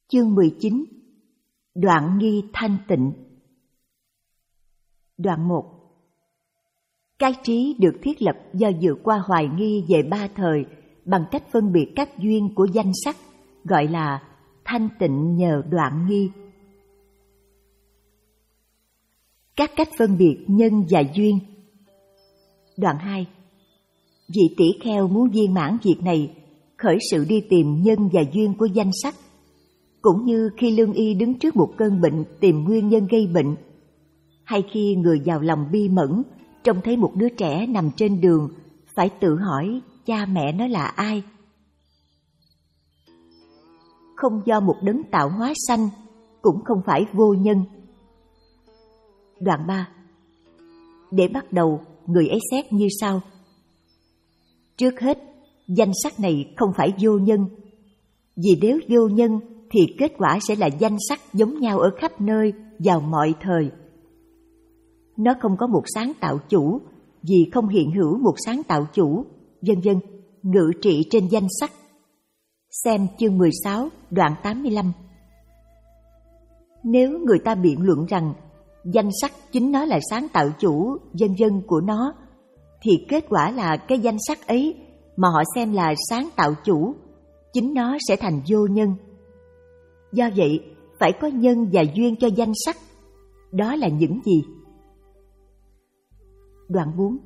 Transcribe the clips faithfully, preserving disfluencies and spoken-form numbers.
Chương mười chín. Đoạn nghi thanh tịnh. Đoạn một. Cái trí được thiết lập do vượt qua hoài nghi về ba thời bằng cách phân biệt các duyên của danh sắc, gọi là thanh tịnh nhờ đoạn nghi. Các cách phân biệt nhân và duyên. Đoạn hai. Vị tỷ kheo muốn viên mãn việc này, khởi sự đi tìm nhân và duyên của danh sắc, cũng như khi lương y đứng trước một cơn bệnh tìm nguyên nhân gây bệnh, hay khi người giàu lòng bi mẫn trông thấy một đứa trẻ nằm trên đường phải tự hỏi cha mẹ nó là ai. Không do một đấng tạo hóa sanh, cũng không phải vô nhân. Đoạn ba. Để bắt đầu, người ấy xét như sau. Trước hết, danh sắc này không phải vô nhân, vì nếu vô nhân thì kết quả sẽ là danh sắc giống nhau ở khắp nơi, vào mọi thời. Nó không có một sáng tạo chủ, vì không hiện hữu một sáng tạo chủ, vân vân, ngự trị trên danh sắc. Xem chương mười sáu, đoạn tám mươi lăm. Nếu người ta biện luận rằng danh sắc chính nó là sáng tạo chủ, vân vân của nó, thì kết quả là cái danh sắc ấy mà họ xem là sáng tạo chủ, chính nó sẽ thành vô nhân. Do vậy, phải có nhân và duyên cho danh sắc. Đó là những gì? Đoạn bốn.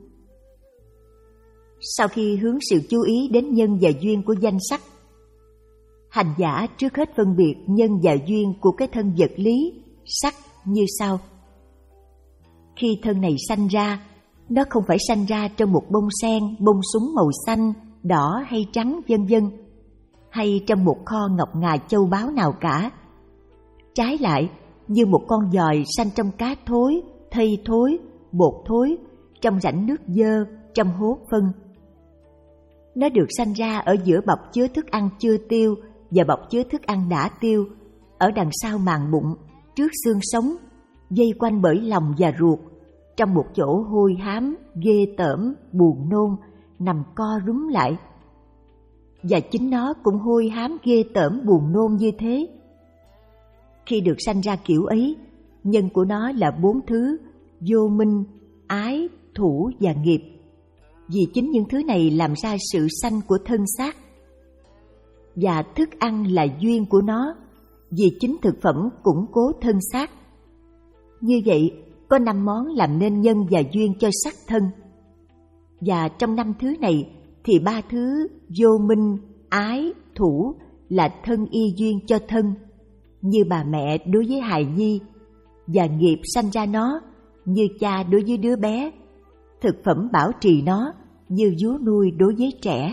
Sau khi hướng sự chú ý đến nhân và duyên của danh sắc, hành giả trước hết phân biệt nhân và duyên của cái thân vật lý, sắc như sau. Khi thân này sanh ra, nó không phải sanh ra trong một bông sen, bông súng màu xanh, đỏ hay trắng vân vân, hay trong một kho ngọc ngà châu báu nào cả. Trái lại, như một con giòi sanh trong cá thối, thây thối, bột thối, trong rãnh nước dơ, trong hố phân. Nó được sanh ra ở giữa bọc chứa thức ăn chưa tiêu và bọc chứa thức ăn đã tiêu, ở đằng sau màng bụng, trước xương sống, dây quanh bởi lòng và ruột, trong một chỗ hôi hám, ghê tởm, buồn nôn, nằm co rúm lại. Và chính nó cũng hôi hám, ghê tởm, buồn nôn như thế. Khi được sanh ra kiểu ấy, nhân của nó là bốn thứ: vô minh, ái, thủ và nghiệp. Vì chính những thứ này làm ra sự sanh của thân xác. Và thức ăn là duyên của nó, vì chính thực phẩm củng cố thân xác. Như vậy, có năm món làm nên nhân và duyên cho sắc thân. Và trong năm thứ này thì ba thứ vô minh, ái, thủ là thân y duyên cho thân, như bà mẹ đối với hài nhi, và nghiệp sanh ra nó, như cha đối với đứa bé, thực phẩm bảo trì nó, như vú nuôi đối với trẻ.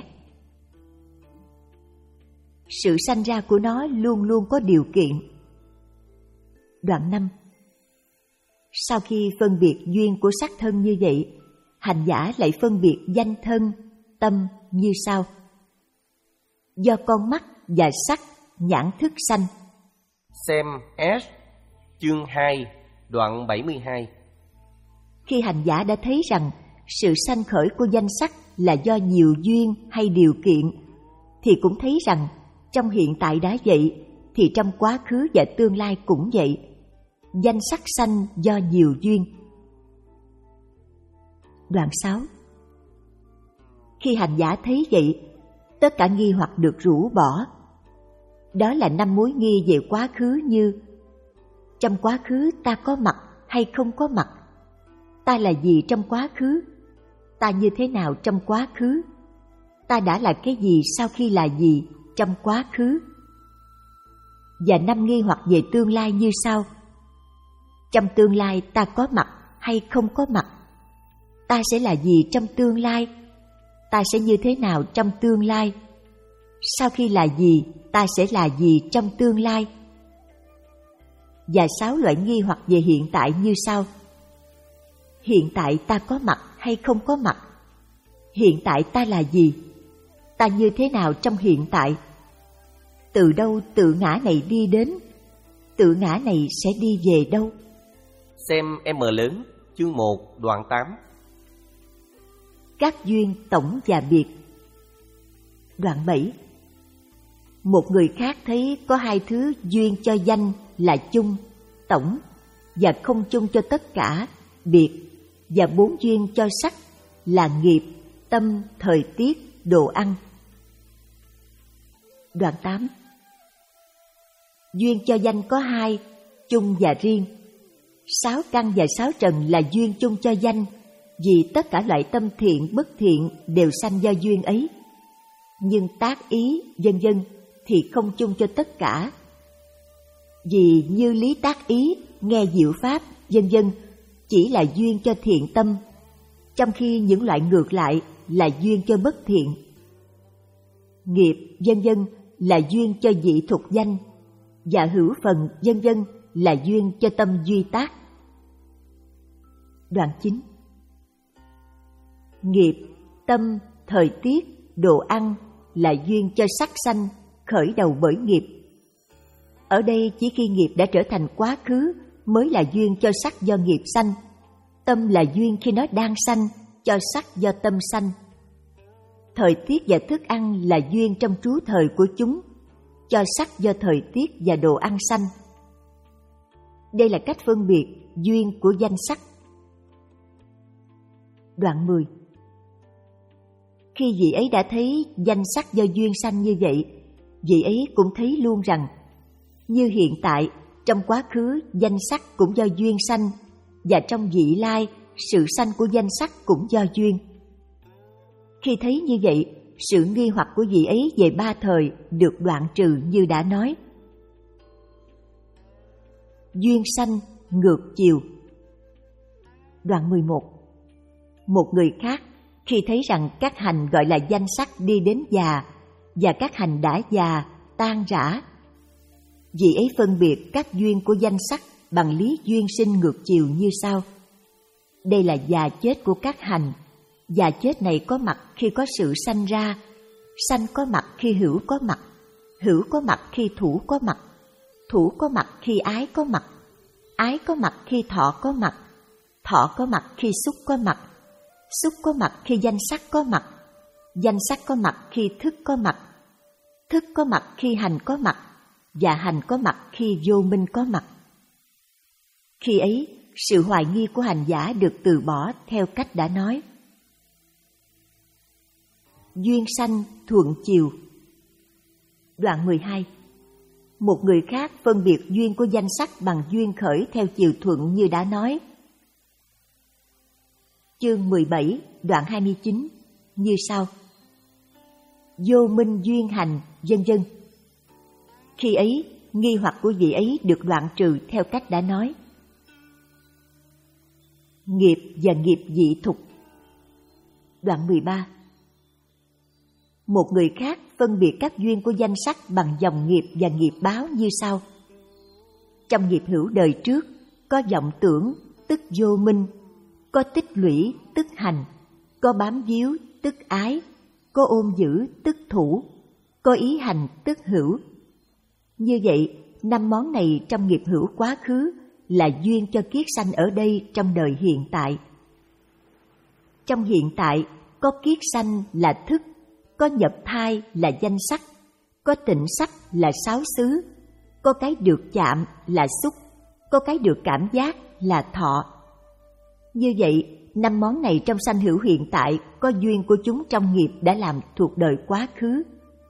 Sự sanh ra của nó luôn luôn có điều kiện. Đoạn năm. Sau khi phân biệt duyên của sắc thân như vậy, hành giả lại phân biệt danh thân, tâm như sau. Do con mắt và sắc, nhãn thức sanh. Xem S, chương hai, đoạn bảy mươi hai. Khi hành giả đã thấy rằng sự sanh khởi của danh sắc là do nhiều duyên hay điều kiện, thì cũng thấy rằng trong hiện tại đã vậy, thì trong quá khứ và tương lai cũng vậy. Danh sắc sanh do nhiều duyên. Đoạn sáu. Khi hành giả thấy vậy, tất cả nghi hoặc được rũ bỏ. Đó là năm mối nghi về quá khứ như: trong quá khứ ta có mặt hay không có mặt? Ta là gì trong quá khứ? Ta như thế nào trong quá khứ? Ta đã là cái gì sau khi là gì trong quá khứ? Và năm nghi hoặc về tương lai như sau: trong tương lai ta có mặt hay không có mặt? Ta sẽ là gì trong tương lai? Ta sẽ như thế nào trong tương lai? Sau khi là gì, ta sẽ là gì trong tương lai? Và sáu loại nghi hoặc về hiện tại như sau: hiện tại ta có mặt hay không có mặt? Hiện tại ta là gì? Ta như thế nào trong hiện tại? Từ đâu tự ngã này đi đến? Tự ngã này sẽ đi về đâu? Xem M lớn, chương một, đoạn tám. Các duyên tổng và biệt. Đoạn bảy. Một người khác thấy có hai thứ duyên cho danh là chung, tổng, và không chung cho tất cả, biệt, và bốn duyên cho sắc là nghiệp, tâm, thời tiết, đồ ăn. Đoạn tám. Duyên cho danh có hai, chung và riêng. Sáu căn và sáu trần là duyên chung cho danh, vì tất cả loại tâm thiện, bất thiện đều sanh do duyên ấy. Nhưng tác ý, vân vân thì không chung cho tất cả. Vì như lý tác ý, nghe diệu pháp, vân vân chỉ là duyên cho thiện tâm, trong khi những loại ngược lại là duyên cho bất thiện. Nghiệp, vân vân là duyên cho dị thục danh, và hữu phần, vân vân là duyên cho tâm duy tác. Đoạn chín. Nghiệp, tâm, thời tiết, đồ ăn là duyên cho sắc sanh, khởi đầu bởi nghiệp. Ở đây chỉ khi nghiệp đã trở thành quá khứ mới là duyên cho sắc do nghiệp sanh. Tâm là duyên khi nó đang sanh, cho sắc do tâm sanh. Thời tiết và thức ăn là duyên trong trú thời của chúng, cho sắc do thời tiết và đồ ăn sanh. Đây là cách phân biệt duyên của danh sắc. Đoạn mười. Khi vị ấy đã thấy danh sắc do duyên sanh như vậy, vị ấy cũng thấy luôn rằng như hiện tại, trong quá khứ danh sắc cũng do duyên sanh, và trong vị lai sự sanh của danh sắc cũng do duyên. Khi thấy như vậy, sự nghi hoặc của vị ấy về ba thời được đoạn trừ như đã nói. Duyên sanh ngược chiều. Đoạn mười một. Một người khác khi thấy rằng các hành gọi là danh sắc đi đến già, và các hành đã già, tan rã, vị ấy phân biệt các duyên của danh sắc bằng lý duyên sinh ngược chiều như sau. Đây là già chết của các hành. Già chết này có mặt khi có sự sanh ra, sanh có mặt khi hữu có mặt, hữu có mặt khi thủ có mặt, thủ có mặt khi ái có mặt, ái có mặt khi thọ có mặt, thọ có mặt khi xúc có mặt, xúc có mặt khi danh sắc có mặt, danh sắc có mặt khi thức có mặt, thức có mặt khi hành có mặt, và hành có mặt khi vô minh có mặt. Khi ấy, sự hoài nghi của hành giả được từ bỏ theo cách đã nói. Duyên sanh thuận chiều. Đoạn mười hai. Một người khác phân biệt duyên của danh sắc bằng duyên khởi theo chiều thuận như đã nói. Chương mười bảy, đoạn hai mươi chín, như sau. Vô minh duyên hành, vân vân. Khi ấy, nghi hoặc của vị ấy được đoạn trừ theo cách đã nói. Nghiệp và nghiệp dị thục. Đoạn mười ba. Một người khác phân biệt các duyên của danh sắc bằng dòng nghiệp và nghiệp báo như sau. Trong nghiệp hữu đời trước, có vọng tưởng, tức vô minh, có tích lũy, tức hành, có bám víu, tức ái, có ôm giữ, tức thủ, có ý hành, tức hữu. Như vậy, năm món này trong nghiệp hữu quá khứ là duyên cho kiết sanh ở đây trong đời hiện tại. Trong hiện tại, có kiết sanh là thức, có nhập thai là danh sắc, có tịnh sắc là sáu xứ, có cái được chạm là xúc, có cái được cảm giác là thọ. Như vậy, năm món này trong sanh hữu hiện tại có duyên của chúng trong nghiệp đã làm thuộc đời quá khứ.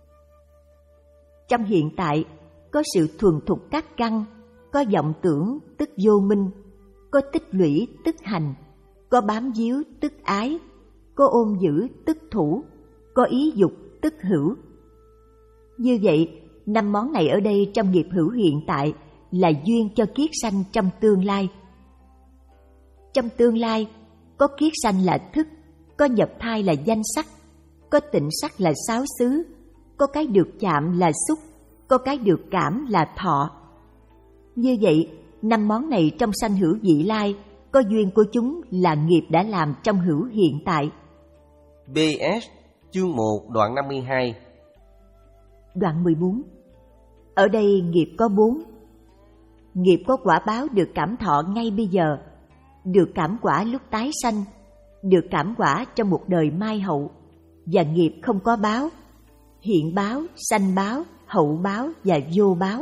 Trong hiện tại, có sự thuần thục các căn, có vọng tưởng tức vô minh, có tích lũy tức hành, có bám víu tức ái, có ôm giữ tức thủ, có ý dục tức hữu. Như vậy, năm món này ở đây trong nghiệp hữu hiện tại là duyên cho kiết sanh trong tương lai. Trong tương lai, có kiết sanh là thức, có nhập thai là danh sắc, có tịnh sắc là sáu xứ, có cái được chạm là xúc, có cái được cảm là thọ. Như vậy, năm món này trong sanh hữu vị lai, có duyên của chúng là nghiệp đã làm trong hữu hiện tại. bê ét chương một đoạn năm mươi hai. Đoạn mười bốn. Ở đây nghiệp có bốn. Nghiệp có quả báo được cảm thọ ngay bây giờ, được cảm quả lúc tái sanh, được cảm quả trong một đời mai hậu, và nghiệp không có báo, hiện báo, sanh báo, hậu báo và vô báo.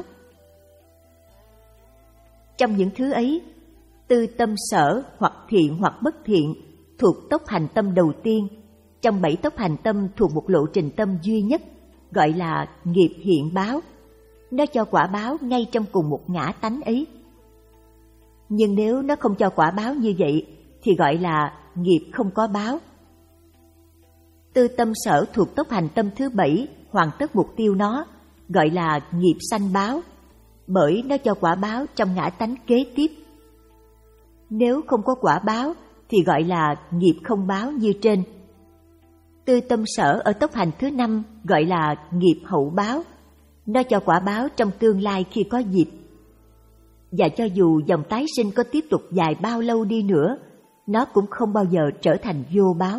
Trong những thứ ấy, tư tâm sở hoặc thiện hoặc bất thiện thuộc tốc hành tâm đầu tiên, trong bảy tốc hành tâm thuộc một lộ trình tâm duy nhất, gọi là nghiệp hiện báo. Nó cho quả báo ngay trong cùng một ngã tánh ấy. Nhưng nếu nó không cho quả báo như vậy, thì gọi là nghiệp không có báo. Tư tâm sở thuộc tốc hành tâm thứ bảy, hoàn tất mục tiêu nó, gọi là nghiệp sanh báo, bởi nó cho quả báo trong ngã tánh kế tiếp. Nếu không có quả báo, thì gọi là nghiệp không báo như trên. Tư tâm sở ở tốc hành thứ năm gọi là nghiệp hậu báo, nó cho quả báo trong tương lai khi có dịp. Và cho dù dòng tái sinh có tiếp tục dài bao lâu đi nữa, nó cũng không bao giờ trở thành vô báo.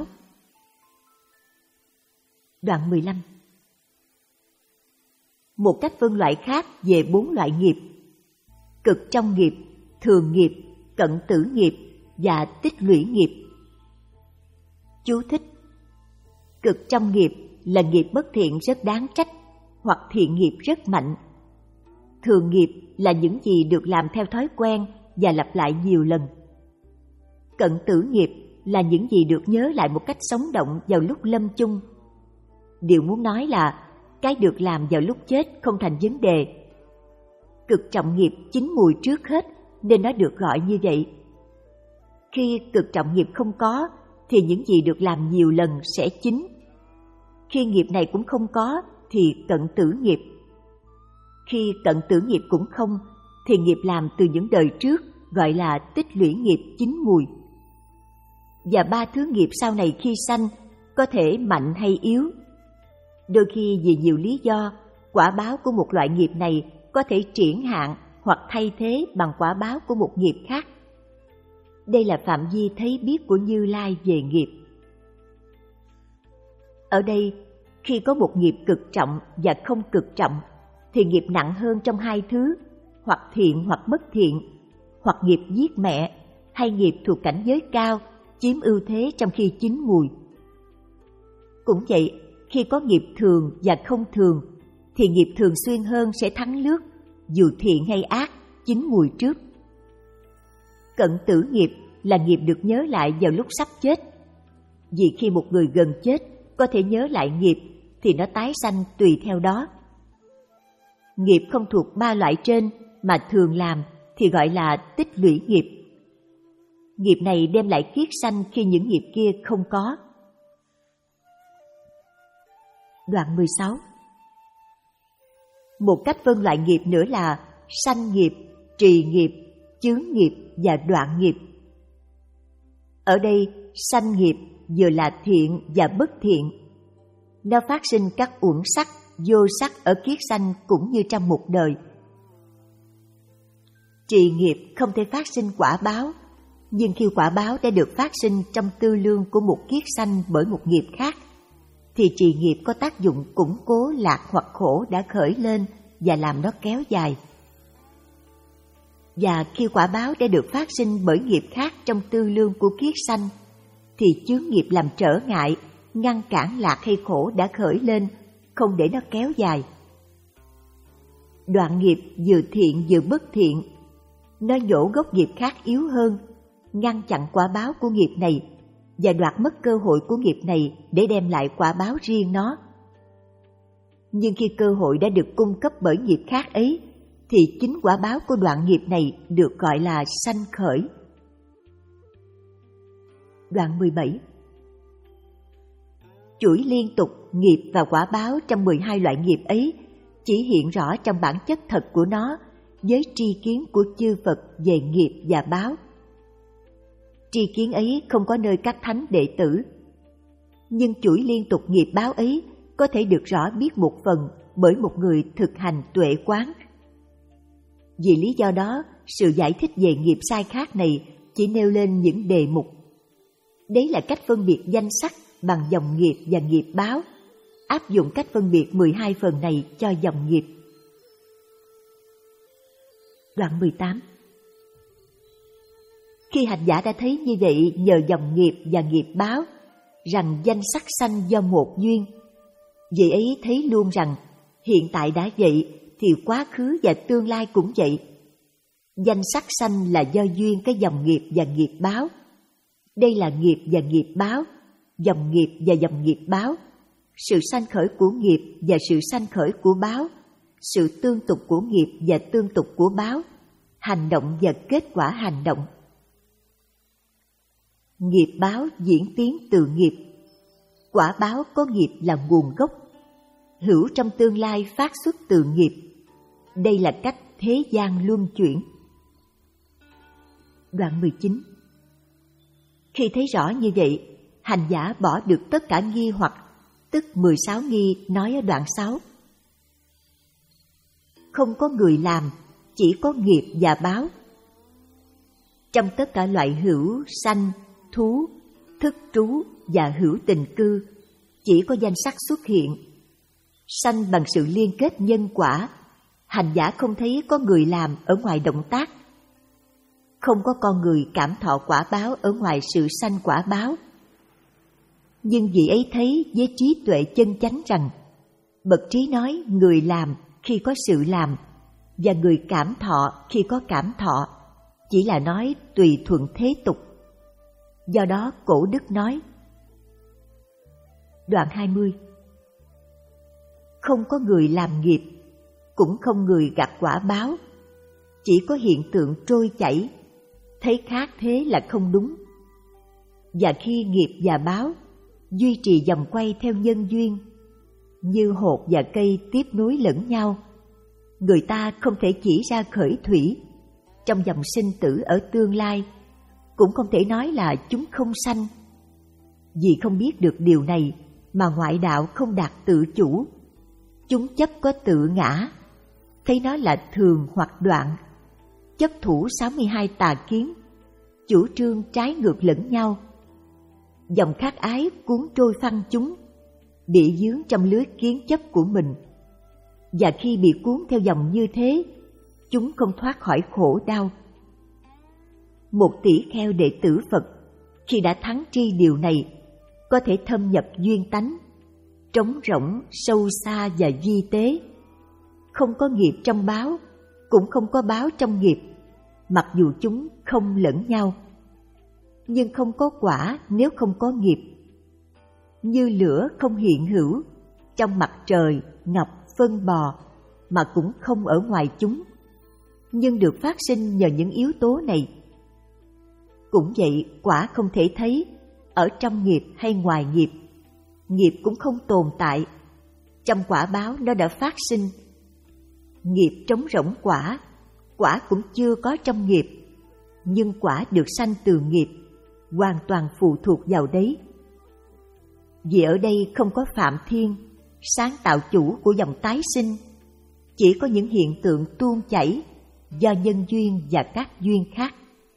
Đoạn mười lăm. Một cách phân loại khác về bốn loại nghiệp: cực trong nghiệp, thường nghiệp, cận tử nghiệp và tích lũy nghiệp. Chú thích: cực trong nghiệp là nghiệp bất thiện rất đáng trách, hoặc thiện nghiệp rất mạnh. Thường nghiệp là những gì được làm theo thói quen và lặp lại nhiều lần. Cận tử nghiệp là những gì được nhớ lại một cách sống động vào lúc lâm chung. Điều muốn nói là cái được làm vào lúc chết không thành vấn đề. Cực trọng nghiệp chín mùi trước hết nên nó được gọi như vậy. Khi cực trọng nghiệp không có thì những gì được làm nhiều lần sẽ chín. Khi nghiệp này cũng không có thì cận tử nghiệp. Khi cận tử nghiệp cũng không thì nghiệp làm từ những đời trước gọi là tích lũy nghiệp chín mùi. Và ba thứ nghiệp sau này khi sanh có thể mạnh hay yếu. Đôi khi vì nhiều lý do, quả báo của một loại nghiệp này có thể triển hạn hoặc thay thế bằng quả báo của một nghiệp khác. Đây là phạm vi thấy biết của Như Lai về nghiệp. Ở đây, khi có một nghiệp cực trọng và không cực trọng, thì nghiệp nặng hơn trong hai thứ, hoặc thiện hoặc bất thiện, hoặc nghiệp giết mẹ, hay nghiệp thuộc cảnh giới cao, chiếm ưu thế trong khi chín mùi. Cũng vậy, khi có nghiệp thường và không thường, thì nghiệp thường xuyên hơn sẽ thắng lướt, dù thiện hay ác, chín mùi trước. Cận tử nghiệp là nghiệp được nhớ lại vào lúc sắp chết. Vì khi một người gần chết có thể nhớ lại nghiệp, thì nó tái sanh tùy theo đó. Nghiệp không thuộc ba loại trên mà thường làm thì gọi là tích lũy nghiệp. Nghiệp này đem lại kiết sanh khi những nghiệp kia không có. Đoạn mười sáu. Một cách phân loại nghiệp nữa là sanh nghiệp, trì nghiệp, chướng nghiệp và đoạn nghiệp. Ở đây, sanh nghiệp vừa là thiện và bất thiện. Nó phát sinh các uẩn sắc, vô sắc ở kiết sanh cũng như trong một đời. Trì nghiệp không thể phát sinh quả báo, nhưng khi quả báo đã được phát sinh trong tư lương của một kiết sanh bởi một nghiệp khác, thì trì nghiệp có tác dụng củng cố lạc hoặc khổ đã khởi lên và làm nó kéo dài. Và khi quả báo đã được phát sinh bởi nghiệp khác trong tư lương của kiết sanh, thì chướng nghiệp làm trở ngại, ngăn cản lạc hay khổ đã khởi lên, không để nó kéo dài. Đoạn nghiệp vừa thiện vừa bất thiện, nó nhổ gốc nghiệp khác yếu hơn, ngăn chặn quả báo của nghiệp này và đoạt mất cơ hội của nghiệp này để đem lại quả báo riêng nó. Nhưng khi cơ hội đã được cung cấp bởi nghiệp khác ấy, thì chính quả báo của đoạn nghiệp này được gọi là sanh khởi. Đoạn mười bảy. Chuỗi liên tục nghiệp và quả báo trong mười hai loại nghiệp ấy chỉ hiện rõ trong bản chất thật của nó với tri kiến của chư Phật về nghiệp và báo. Tri kiến ấy không có nơi các thánh đệ tử, nhưng chuỗi liên tục nghiệp báo ấy có thể được rõ biết một phần bởi một người thực hành tuệ quán. Vì lý do đó, sự giải thích về nghiệp sai khác này chỉ nêu lên những đề mục. Đấy là cách phân biệt danh sắc bằng dòng nghiệp và nghiệp báo, áp dụng cách phân biệt mười hai phần này cho dòng nghiệp. Đoạn mười tám. Khi hành giả đã thấy như vậy nhờ dòng nghiệp và nghiệp báo, rằng danh sắc sanh do một duyên, vì ấy thấy luôn rằng Hiện tại đã vậy thì quá khứ và tương lai cũng vậy. Danh sắc sanh là do duyên cái dòng nghiệp và nghiệp báo. Đây là nghiệp và nghiệp báo, dòng nghiệp và dòng nghiệp báo, sự sanh khởi của nghiệp và sự sanh khởi của báo, sự tương tục của nghiệp và tương tục của báo, hành động và kết quả hành động. Nghiệp báo diễn tiến từ nghiệp, quả báo có nghiệp là nguồn gốc, hữu trong tương lai phát xuất từ nghiệp. Đây là cách thế gian luân chuyển. Đoạn mười chín. Khi thấy rõ như vậy, hành giả bỏ được tất cả nghi hoặc, tức mười sáu nghi nói ở đoạn sáu. Không có người làm, chỉ có nghiệp và báo. Trong tất cả loại hữu, sanh, thú, thức trú và hữu tình cư, chỉ có danh sắc xuất hiện. Sanh bằng sự liên kết nhân quả, hành giả không thấy có người làm ở ngoài động tác. Không có con người cảm thọ quả báo ở ngoài sự sanh quả báo. Nhưng vị ấy thấy với trí tuệ chân chánh rằng, bậc trí nói người làm khi có sự làm, và người cảm thọ khi có cảm thọ, chỉ là nói tùy thuận thế tục. Do đó cổ đức nói. Đoạn hai mươi. Không có người làm nghiệp, cũng không người gặt quả báo, chỉ có hiện tượng trôi chảy, thấy khác thế là không đúng. Và khi nghiệp và báo duy trì vòng quay theo nhân duyên, như hột và cây tiếp nối lẫn nhau, người ta không thể chỉ ra khởi thủy trong dòng sinh tử ở tương lai, cũng không thể nói là chúng không sanh. Vì không biết được điều này mà ngoại đạo không đạt tự chủ, chúng chấp có tự ngã, thấy nó là thường hoặc đoạn, chấp thủ sáu mươi hai tà kiến, chủ trương trái ngược lẫn nhau. Dòng khát ái cuốn trôi phăng chúng, bị dướng trong lưới kiến chấp của mình. Và khi bị cuốn theo dòng như thế, chúng không thoát khỏi khổ đau. Một tỷ kheo đệ tử Phật, khi đã thắng tri điều này, có thể thâm nhập duyên tánh, trống rỗng, sâu xa và vi tế. Không có nghiệp trong báo, cũng không có báo trong nghiệp, mặc dù chúng không lẫn nhau. Nhưng không có quả nếu không có nghiệp. Như lửa không hiện hữu trong mặt trời, ngọc, phân bò, mà cũng không ở ngoài chúng, nhưng được phát sinh nhờ những yếu tố này. Cũng vậy, quả không thể thấy ở trong nghiệp hay ngoài nghiệp. Nghiệp cũng không tồn tại, trong quả báo nó đã phát sinh. Nghiệp trống rỗng quả, quả cũng chưa có trong nghiệp, nhưng quả được sanh từ nghiệp, hoàn toàn phụ thuộc vào đấy. Vì ở đây không có Phạm Thiên, sáng tạo chủ của dòng tái sinh, chỉ có những hiện tượng tuôn chảy do nhân duyên và các duyên khác.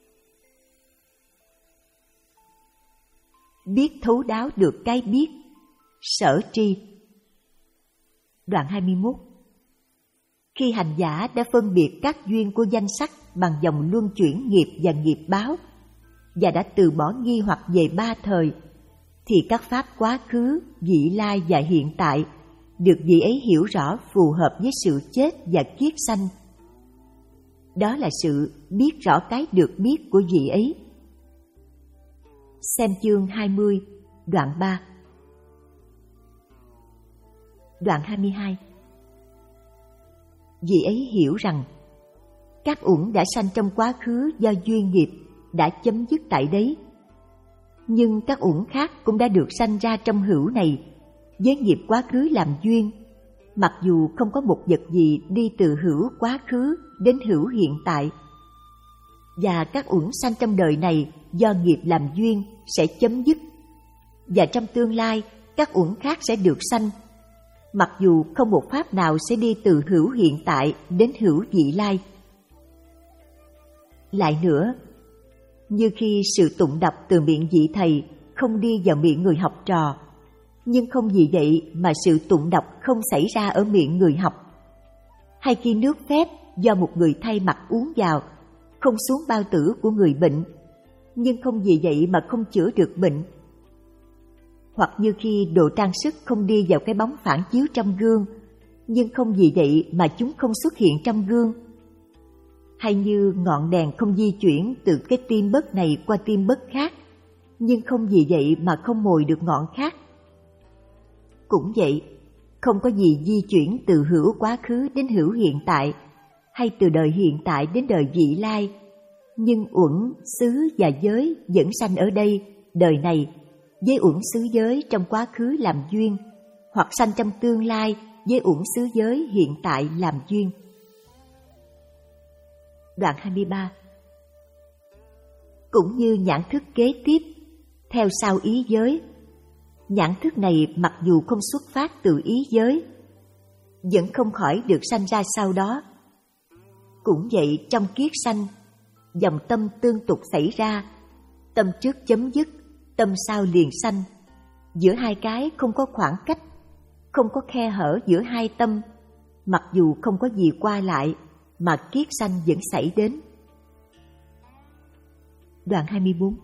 Biết thấu đáo được cái biết, sở tri. Đoạn hai mươi mốt. Khi hành giả đã phân biệt các duyên của danh sắc bằng dòng luân chuyển nghiệp và nghiệp báo, và đã từ bỏ nghi hoặc về ba thời, thì các pháp quá khứ, vị lai và hiện tại được vị ấy hiểu rõ phù hợp với sự chết và kiết sanh. Đó là sự biết rõ cái được biết của vị ấy. Xem chương hai mươi, đoạn ba. Đoạn hai mươi hai. Vị ấy hiểu rằng các uẩn đã sanh trong quá khứ do duyên nghiệp đã chấm dứt tại đấy, nhưng các uẩn khác cũng đã được sanh ra trong hữu này với nghiệp quá khứ làm duyên, mặc dù không có một vật gì đi từ hữu quá khứ đến hữu hiện tại. Và các uẩn sanh trong đời này do nghiệp làm duyên sẽ chấm dứt, và trong tương lai các uẩn khác sẽ được sanh, mặc dù không một pháp nào sẽ đi từ hữu hiện tại đến hữu vị lai. Lại nữa, như khi sự tụng đọc từ miệng vị thầy không đi vào miệng người học trò, nhưng không vì vậy mà sự tụng đọc không xảy ra ở miệng người học. Hay khi nước phép do một người thay mặt uống vào không xuống bao tử của người bệnh, nhưng không vì vậy mà không chữa được bệnh. Hoặc như khi đồ trang sức không đi vào cái bóng phản chiếu trong gương, nhưng không vì vậy mà chúng không xuất hiện trong gương. Hay như ngọn đèn không di chuyển từ cái tim bớt này qua tim bớt khác, nhưng không vì vậy mà không mồi được ngọn khác. Cũng vậy, không có gì di chuyển từ hữu quá khứ đến hữu hiện tại, hay từ đời hiện tại đến đời vị lai, nhưng uẩn, xứ và giới vẫn sanh ở đây, đời này, với uẩn xứ giới trong quá khứ làm duyên, hoặc sanh trong tương lai với uẩn xứ giới hiện tại làm duyên. Đoạn hai mươi ba. Cũng như nhãn thức kế tiếp, theo sau ý giới, nhãn thức này mặc dù không xuất phát từ ý giới, vẫn không khỏi được sanh ra sau đó. Cũng vậy, trong kiết sanh, dòng tâm tương tục xảy ra, tâm trước chấm dứt, tâm sau liền sanh. Giữa hai cái không có khoảng cách, không có khe hở giữa hai tâm, mặc dù không có gì qua lại, mà kiết sanh vẫn xảy đến. Đoạn hai mươi bốn.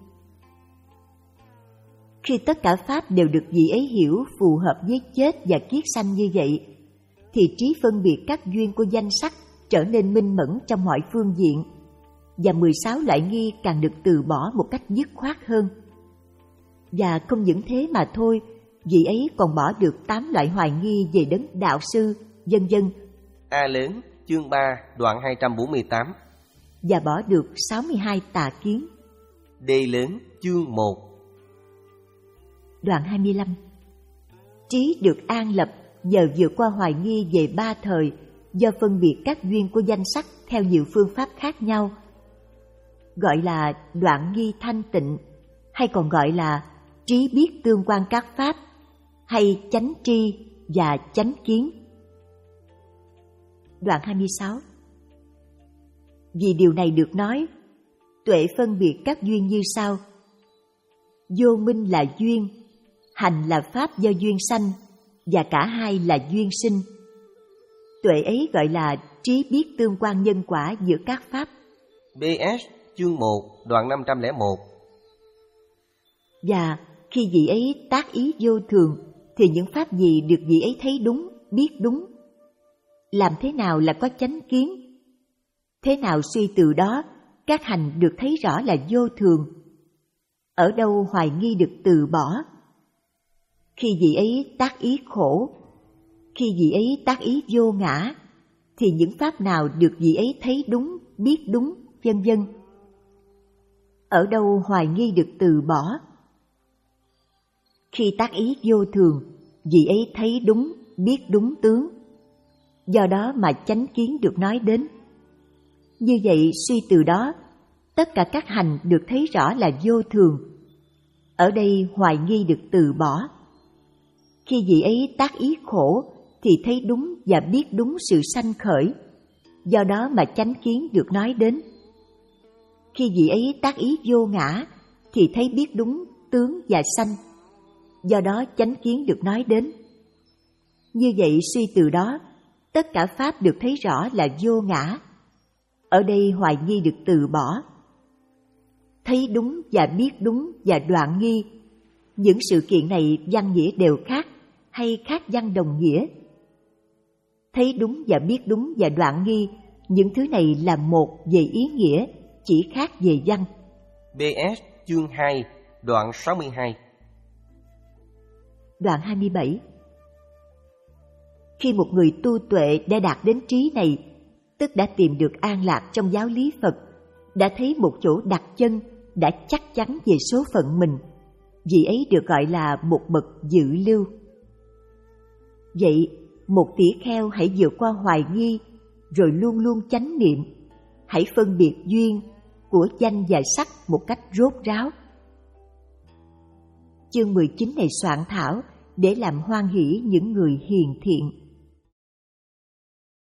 Khi tất cả pháp đều được vị ấy hiểu phù hợp với chết và kiết sanh như vậy, thì trí phân biệt các duyên của danh sắc trở nên minh mẫn trong mọi phương diện, và mười sáu loại nghi càng được từ bỏ một cách dứt khoát hơn. Và không những thế mà thôi, vị ấy còn bỏ được tám loại hoài nghi về đấng đạo sư, vân vân. A lớn, chương ba, đoạn hai trăm bốn mươi tám. Và bỏ được sáu mươi hai tà kiến. D lớn, chương một. Đoạn hai mươi lăm. Trí được an lập nhờ vượt qua hoài nghi về ba thời, do phân biệt các duyên của danh sắc theo nhiều phương pháp khác nhau, gọi là đoạn nghi thanh tịnh, hay còn gọi là trí biết tương quan các pháp, hay chánh tri và chánh kiến. Đoạn hai mươi sáu. Vì điều này được nói, tuệ phân biệt các duyên như sau: vô minh là duyên, hành là pháp do duyên sanh, và cả hai là duyên sinh. Tuệ ấy gọi là trí biết tương quan nhân quả giữa các pháp. bê ét chương một, đoạn năm trăm lẻ một. Và khi vị ấy tác ý vô thường, thì những pháp gì được vị ấy thấy đúng, biết đúng? Làm thế nào là có chánh kiến? Thế nào suy từ đó, các hành được thấy rõ là vô thường? Ở đâu hoài nghi được từ bỏ? Khi vị ấy tác ý khổ, khi vị ấy tác ý vô ngã, thì những pháp nào được vị ấy thấy đúng, biết đúng, vân vân? Ở đâu hoài nghi được từ bỏ? Khi tác ý vô thường, vị ấy thấy đúng, biết đúng tướng. Do đó mà chánh kiến được nói đến. Như vậy suy từ đó, tất cả các hành được thấy rõ là vô thường. Ở đây hoài nghi được từ bỏ. Khi vị ấy tác ý khổ, thì thấy đúng và biết đúng sự sanh khởi. Do đó mà chánh kiến được nói đến. Khi vị ấy tác ý vô ngã, thì thấy biết đúng tướng và sanh. Do đó chánh kiến được nói đến. Như vậy suy từ đó, tất cả pháp được thấy rõ là vô ngã. Ở đây hoài nghi được từ bỏ. Thấy đúng và biết đúng và đoạn nghi, những sự kiện này văn nghĩa đều khác hay khác văn đồng nghĩa? Thấy đúng và biết đúng và đoạn nghi, những thứ này là một về ý nghĩa, chỉ khác về văn. bê ét chương hai, đoạn sáu mươi hai. Đoạn hai mươi bảy. Khi một người tu tuệ đã đạt đến trí này, tức đã tìm được an lạc trong giáo lý Phật, đã thấy một chỗ đặt chân, đã chắc chắn về số phận mình, vị ấy được gọi là một bậc dự lưu. Vậy, một tỷ kheo hãy vượt qua hoài nghi, rồi luôn luôn chánh niệm, hãy phân biệt duyên của danh và sắc một cách rốt ráo. Chương mười chín này soạn thảo để làm hoan hỷ những người hiền thiện.